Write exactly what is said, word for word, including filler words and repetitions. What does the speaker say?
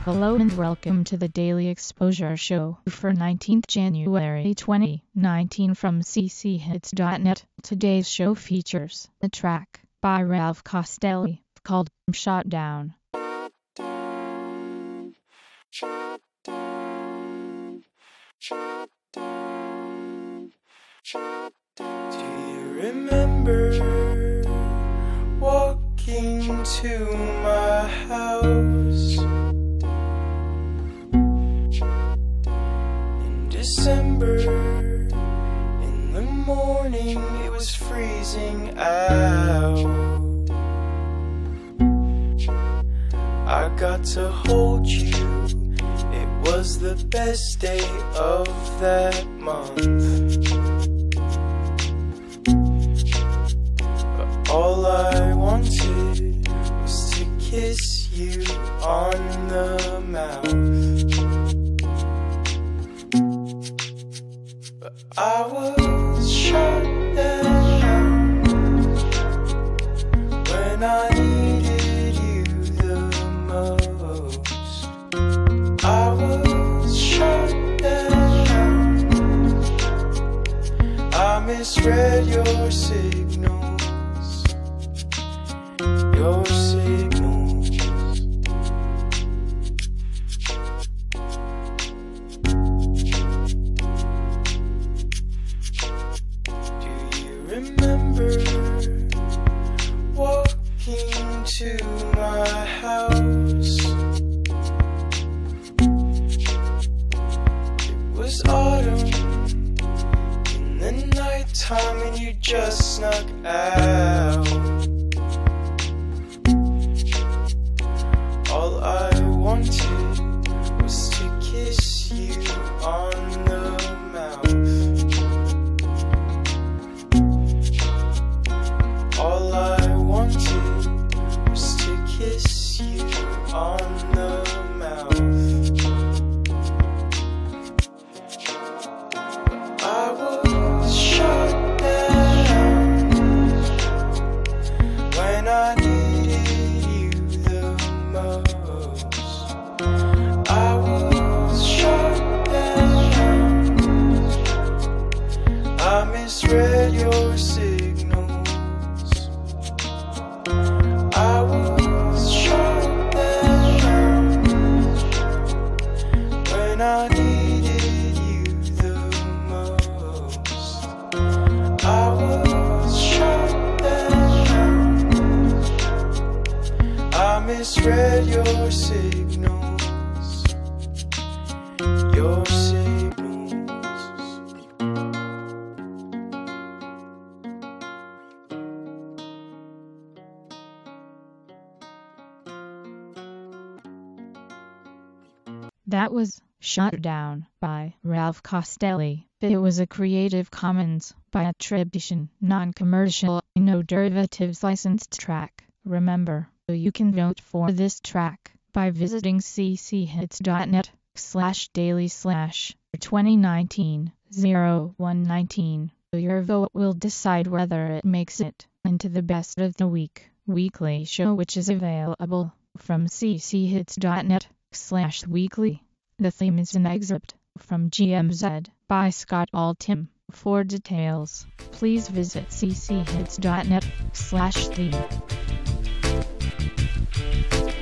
Hello and welcome to the Daily Exposure Show for nineteenth January twenty nineteen from c c hits dot net. Today's show features a track by Ralph Costelli called Shot Down. Do you remember walking to my house in December? In the morning it was freezing out. I got to hold you. It was the best day of that month. But all I wanted was to kiss you on the mouth. But I was shut down when I needed you the most. I was shut down. I misread your signals, your signals. Do you remember walking to my house? It was autumn in the nighttime and you just snuck out. All I wanted was to kiss you on the mouth. All I wanted was to kiss you on the mouth. But I was shut down when I needed you the most. I was shut down. I misread your signals. I was shut down when I needed you the most. I was shut down. I misread your signals, your signals. That was Shut Down by Ralph Costelli. It was a Creative Commons by attribution, non-commercial, no derivatives licensed track. Remember, you can vote for this track by visiting c c hits dot net slash daily slash twenty nineteen oh one nineteen. Your vote will decide whether it makes it into the best of the week weekly show, which is available from c c hits dot net slash weekly. The theme is an excerpt from G M Z by Scott Altham. For details, please visit c c hits dot net slash theme.